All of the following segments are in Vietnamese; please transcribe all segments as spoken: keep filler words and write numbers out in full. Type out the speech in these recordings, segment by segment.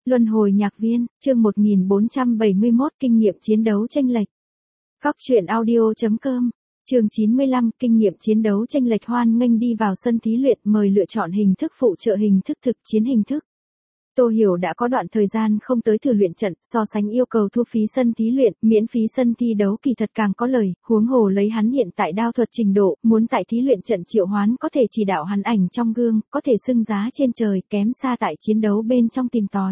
Luân hồi nhạc viên, chương một nghìn bốn trăm bảy mươi mốt kinh nghiệm chiến đấu chênh lệch. Góc truyện audio chấm com, chương chín mươi lăm kinh nghiệm chiến đấu chênh lệch. Hoan nghênh đi vào sân thí luyện, mời lựa chọn hình thức phụ trợ, hình thức thực chiến, hình thức. Tô Hiểu đã có đoạn thời gian không tới thử luyện trận, so sánh yêu cầu thu phí sân thí luyện, miễn phí sân thi đấu kỳ thật càng có lời, huống hồ lấy hắn hiện tại đao thuật trình độ, muốn tại thí luyện trận triệu hoán có thể chỉ đạo hắn ảnh trong gương, có thể xưng giá trên trời, kém xa tại chiến đấu bên trong tìm tòi.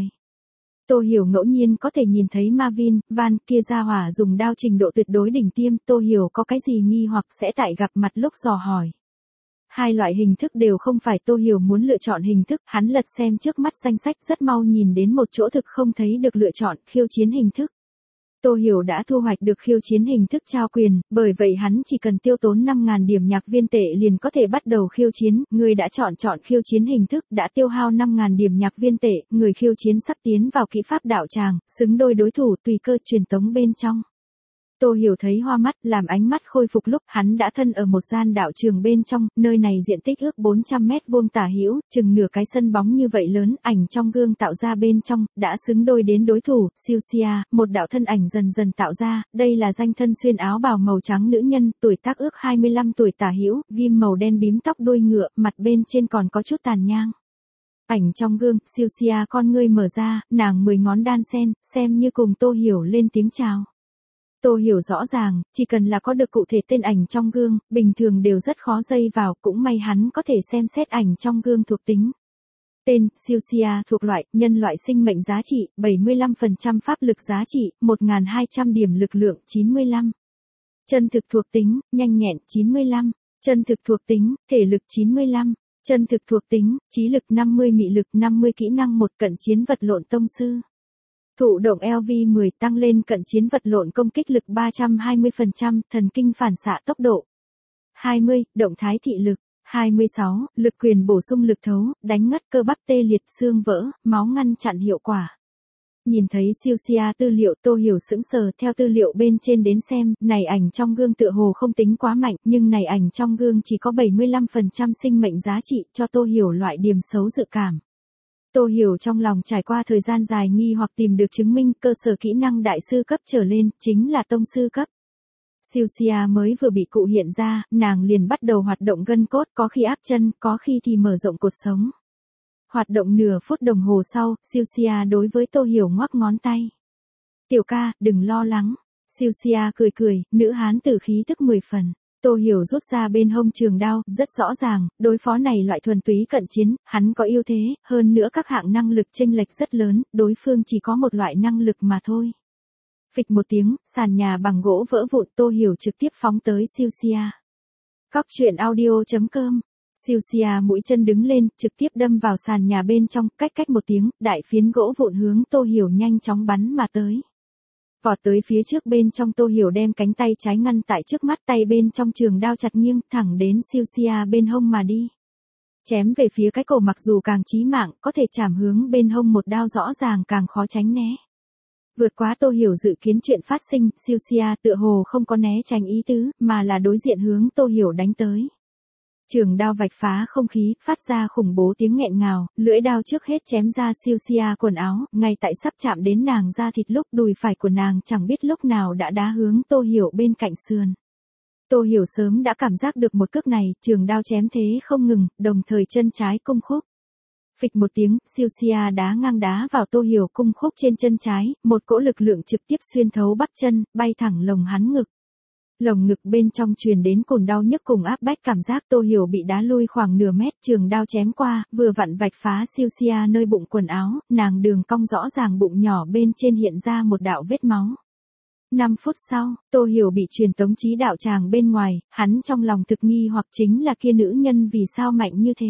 Tô Hiểu ngẫu nhiên có thể nhìn thấy Marvin, Van kia ra hỏa dùng đao trình độ tuyệt đối đỉnh tiêm, Tô Hiểu có cái gì nghi hoặc sẽ tại gặp mặt lúc dò hỏi. Hai loại hình thức đều không phải Tô Hiểu muốn lựa chọn hình thức, hắn lật xem trước mắt danh sách rất mau nhìn đến một chỗ thực không thấy được lựa chọn, khiêu chiến hình thức. Tô Hiểu đã thu hoạch được khiêu chiến hình thức trao quyền, bởi vậy hắn chỉ cần tiêu tốn năm nghìn điểm nhạc viên tệ liền có thể bắt đầu khiêu chiến, người đã chọn chọn khiêu chiến hình thức đã tiêu hao năm nghìn điểm nhạc viên tệ, người khiêu chiến sắp tiến vào kỹ pháp đạo tràng, xứng đôi đối thủ tùy cơ truyền tống bên trong. Tô Hiểu thấy hoa mắt, làm ánh mắt khôi phục lúc hắn đã thân ở một gian đạo trường bên trong, nơi này diện tích ước bốn trăm mét vuông tả hữu, chừng nửa cái sân bóng như vậy lớn, ảnh trong gương tạo ra bên trong, đã xứng đôi đến đối thủ, Siêu Sia, một đạo thân ảnh dần dần tạo ra, đây là danh thân xuyên áo bào màu trắng nữ nhân, tuổi tác ước hai mươi lăm tuổi tả hữu, ghim màu đen bím tóc đuôi ngựa, mặt bên trên còn có chút tàn nhang. Ảnh trong gương, Siêu Sia con ngươi mở ra, nàng mười ngón đan sen, xem như cùng Tô Hiểu lên tiếng chào. Tô Hiểu rõ ràng, chỉ cần là có được cụ thể tên ảnh trong gương, bình thường đều rất khó dây vào, cũng may hắn có thể xem xét ảnh trong gương thuộc tính. Tên, Siêu Sia thuộc loại, nhân loại sinh mệnh giá trị, bảy mươi lăm phần trăm pháp lực giá trị, một nghìn hai trăm điểm lực lượng, chín mươi lăm. Chân thực thuộc tính, nhanh nhẹn, chín mươi lăm. Chân thực thuộc tính, thể lực chín mươi lăm. Chân thực thuộc tính, trí lực năm mươi, mị lực năm mươi, kỹ năng một, cận chiến vật lộn tông sư. Thụ động L V mười tăng lên cận chiến vật lộn công kích lực ba trăm hai mươi phần trăm, thần kinh phản xạ tốc độ. hai mươi, động thái thị lực. hai mươi sáu, lực quyền bổ sung lực thấu, đánh ngất cơ bắp tê liệt xương vỡ, máu ngăn chặn hiệu quả. Nhìn thấy Siêu Sia tư liệu, Tô Hiểu sững sờ, theo tư liệu bên trên đến xem, này ảnh trong gương tựa hồ không tính quá mạnh, nhưng này ảnh trong gương chỉ có bảy mươi lăm phần trăm sinh mệnh giá trị, cho Tô Hiểu loại điểm xấu dự cảm. Tô Hiểu trong lòng trải qua thời gian dài nghi hoặc tìm được chứng minh, cơ sở kỹ năng đại sư cấp trở lên, chính là tông sư cấp. Siêu Sia mới vừa bị cụ hiện ra, nàng liền bắt đầu hoạt động gân cốt, có khi áp chân, có khi thì mở rộng cột sống. Hoạt động nửa phút đồng hồ sau, Siêu Sia đối với Tô Hiểu ngoắc ngón tay. Tiểu ca, đừng lo lắng. Siêu Sia cười cười, nữ hán tử khí tức mười phần. Tô Hiểu rút ra bên hông trường đao, rất rõ ràng, đối phó này loại thuần túy cận chiến, hắn có ưu thế, hơn nữa các hạng năng lực chênh lệch rất lớn, đối phương chỉ có một loại năng lực mà thôi. Phịch một tiếng, sàn nhà bằng gỗ vỡ vụn, Tô Hiểu trực tiếp phóng tới Siêu Sia. Góc truyện audio chấm com. Siêu Sia mũi chân đứng lên, trực tiếp đâm vào sàn nhà bên trong, cách cách một tiếng, đại phiến gỗ vụn hướng Tô Hiểu nhanh chóng bắn mà tới. Vọt tới phía trước bên trong, Tô Hiểu đem cánh tay trái ngăn tại trước mắt, tay bên trong trường đao chặt nghiêng, thẳng đến Siêu Sia bên hông mà đi. Chém về phía cái cổ mặc dù càng chí mạng, có thể chạm hướng bên hông một đao rõ ràng càng khó tránh né. Vượt quá Tô Hiểu dự kiến chuyện phát sinh, Siêu Sia tựa hồ không có né tránh ý tứ, mà là đối diện hướng Tô Hiểu đánh tới. Trường đao vạch phá không khí, phát ra khủng bố tiếng nghẹn ngào, lưỡi đao trước hết chém ra Siêu Sia quần áo, ngay tại sắp chạm đến nàng da thịt lúc đùi phải của nàng chẳng biết lúc nào đã đá hướng Tô Hiểu bên cạnh sườn. Tô Hiểu sớm đã cảm giác được một cước này, trường đao chém thế không ngừng, đồng thời chân trái cung khúc. Phịch một tiếng, Siêu Sia đá ngang đá vào Tô Hiểu cung khúc trên chân trái, một cỗ lực lượng trực tiếp xuyên thấu bắp chân, bay thẳng lồng hắn ngực. Lồng ngực bên trong truyền đến cồn đau nhức cùng áp bách cảm giác, Tô Hiểu bị đá lui khoảng nửa mét, trường đao chém qua, vừa vặn vạch phá Siêu Sia nơi bụng quần áo, nàng đường cong rõ ràng bụng nhỏ bên trên hiện ra một đạo vết máu. năm phút sau, Tô Hiểu bị truyền tống chí đạo tràng bên ngoài, hắn trong lòng thực nghi hoặc chính là kia nữ nhân vì sao mạnh như thế.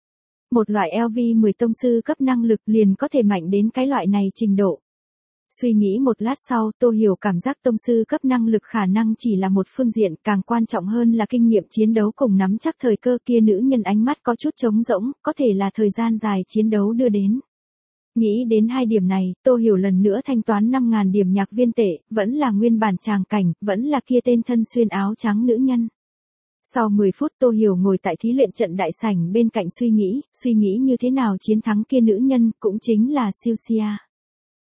Một loại L V mười tông sư cấp năng lực liền có thể mạnh đến cái loại này trình độ. Suy nghĩ một lát sau, Tô Hiểu cảm giác tông sư cấp năng lực khả năng chỉ là một phương diện, càng quan trọng hơn là kinh nghiệm chiến đấu cùng nắm chắc thời cơ. Kia nữ nhân ánh mắt có chút trống rỗng, có thể là thời gian dài chiến đấu đưa đến. Nghĩ đến hai điểm này, Tô Hiểu lần nữa thanh toán năm nghìn điểm nhạc viên tệ, vẫn là nguyên bản tràng cảnh, vẫn là kia tên thân xuyên áo trắng nữ nhân. Sau mười phút Tô Hiểu ngồi tại thí luyện trận đại sảnh bên cạnh suy nghĩ, suy nghĩ như thế nào chiến thắng kia nữ nhân, cũng chính là Siêu Sia.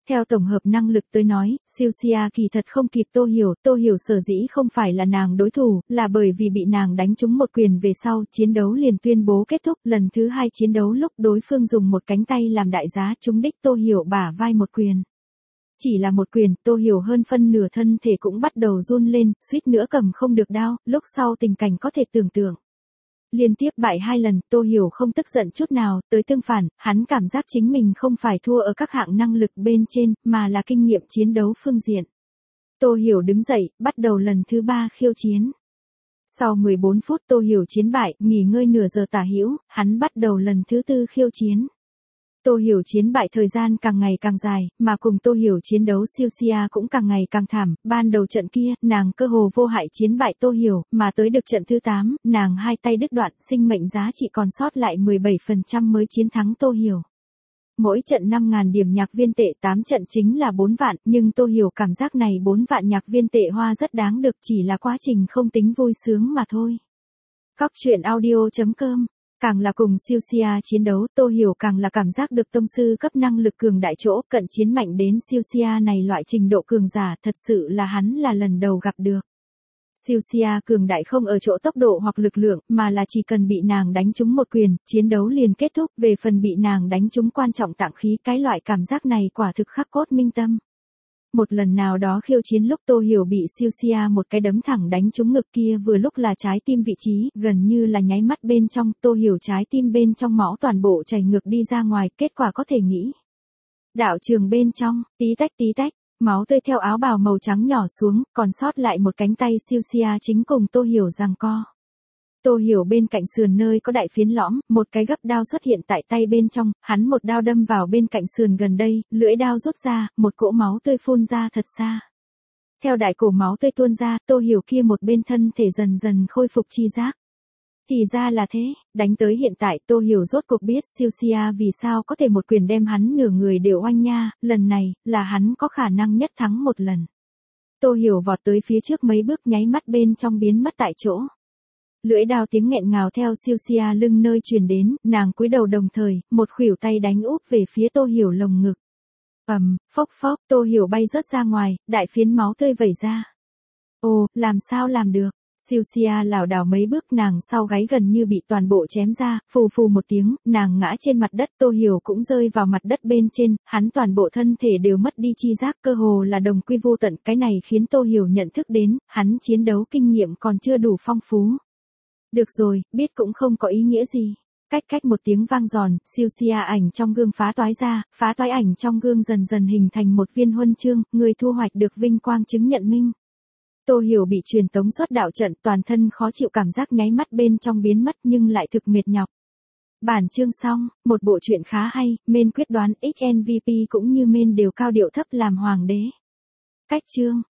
Theo tổng hợp năng lực tới nói, Siêu Sia kỳ thật không kịp Tô Hiểu, Tô Hiểu sở dĩ không phải là nàng đối thủ, là bởi vì bị nàng đánh trúng một quyền về sau, chiến đấu liền tuyên bố kết thúc, lần thứ hai chiến đấu lúc đối phương dùng một cánh tay làm đại giá trúng đích Tô Hiểu bả vai một quyền. Chỉ là một quyền, Tô Hiểu hơn phân nửa thân thể cũng bắt đầu run lên, suýt nữa cầm không được đao, lúc sau tình cảnh có thể tưởng tượng. Liên tiếp bại hai lần, Tô Hiểu không tức giận chút nào, tới tương phản, hắn cảm giác chính mình không phải thua ở các hạng năng lực bên trên, mà là kinh nghiệm chiến đấu phương diện. Tô Hiểu đứng dậy, bắt đầu lần thứ ba khiêu chiến. Sau mười bốn phút Tô Hiểu chiến bại, nghỉ ngơi nửa giờ tả hữu, hắn bắt đầu lần thứ tư khiêu chiến. Tô Hiểu chiến bại thời gian càng ngày càng dài, mà cùng Tô Hiểu chiến đấu Siêu Sia cũng càng ngày càng thảm, ban đầu trận kia, nàng cơ hồ vô hại chiến bại Tô Hiểu, mà tới được trận thứ tám, nàng hai tay đứt đoạn, sinh mệnh giá trị còn sót lại mười bảy phần trăm mới chiến thắng Tô Hiểu. Mỗi trận năm nghìn điểm nhạc viên tệ, tám trận chính là bốn vạn, nhưng Tô Hiểu cảm giác này bốn vạn nhạc viên tệ hoa rất đáng được, chỉ là quá trình không tính vui sướng mà thôi. Cóc truyện audio chấm com. Càng là cùng Siêu Sia chiến đấu, Tô Hiểu càng là cảm giác được tông sư cấp năng lực cường đại chỗ, cận chiến mạnh đến Siêu Sia này loại trình độ cường giả, thật sự là hắn là lần đầu gặp được. Siêu Sia cường đại không ở chỗ tốc độ hoặc lực lượng, mà là chỉ cần bị nàng đánh trúng một quyền, chiến đấu liền kết thúc, về phần bị nàng đánh trúng quan trọng tạng khí, cái loại cảm giác này quả thực khắc cốt minh tâm. Một lần nào đó khiêu chiến lúc Tô Hiểu bị Siêu Sia một cái đấm thẳng đánh trúng ngực kia vừa lúc là trái tim vị trí, gần như là nháy mắt bên trong, Tô Hiểu trái tim bên trong máu toàn bộ chảy ngược đi ra ngoài, kết quả có thể nghĩ. Đạo trường bên trong, tí tách tí tách, máu tươi theo áo bào màu trắng nhỏ xuống, còn sót lại một cánh tay Siêu Sia chính cùng Tô Hiểu giằng co. Tô Hiểu bên cạnh sườn nơi có đại phiến lõm, một cái gấp đao xuất hiện tại tay bên trong, hắn một đao đâm vào bên cạnh sườn gần đây, lưỡi đao rút ra, một cỗ máu tươi phun ra thật xa. Theo đại cổ máu tươi tuôn ra, Tô Hiểu kia một bên thân thể dần dần khôi phục chi giác. Thì ra là thế, đánh tới hiện tại Tô Hiểu rốt cuộc biết Siêu Sia vì sao có thể một quyền đem hắn nửa người đều oanh nha, lần này, là hắn có khả năng nhất thắng một lần. Tô Hiểu vọt tới phía trước mấy bước nháy mắt bên trong biến mất tại chỗ. Lưỡi đao tiếng nghẹn ngào theo Siêu Sia lưng nơi truyền đến, nàng cúi đầu đồng thời, một khuỷu tay đánh úp về phía Tô Hiểu lồng ngực. Ầm, phốc phốc, Tô Hiểu bay rớt ra ngoài, đại phiến máu tươi vẩy ra. Ồ, làm sao làm được? Siêu Sia lảo đảo mấy bước, nàng sau gáy gần như bị toàn bộ chém ra, phù phù một tiếng, nàng ngã trên mặt đất, Tô Hiểu cũng rơi vào mặt đất bên trên, hắn toàn bộ thân thể đều mất đi chi giác, cơ hồ là đồng quy vô tận, cái này khiến Tô Hiểu nhận thức đến, hắn chiến đấu kinh nghiệm còn chưa đủ phong phú. Được rồi, biết cũng không có ý nghĩa gì. Cách cách một tiếng vang giòn, Siêu Sia ảnh trong gương phá toái ra, phá toái ảnh trong gương dần dần hình thành một viên huân chương, người thu hoạch được vinh quang chứng nhận minh. Tô Hiểu bị truyền tống xuất đạo trận, toàn thân khó chịu, cảm giác nháy mắt bên trong biến mất nhưng lại thực mệt nhọc. Bản chương xong, một bộ truyện khá hay, main quyết đoán ích em vê pê cũng như main đều cao điệu thấp làm hoàng đế. Cách chương.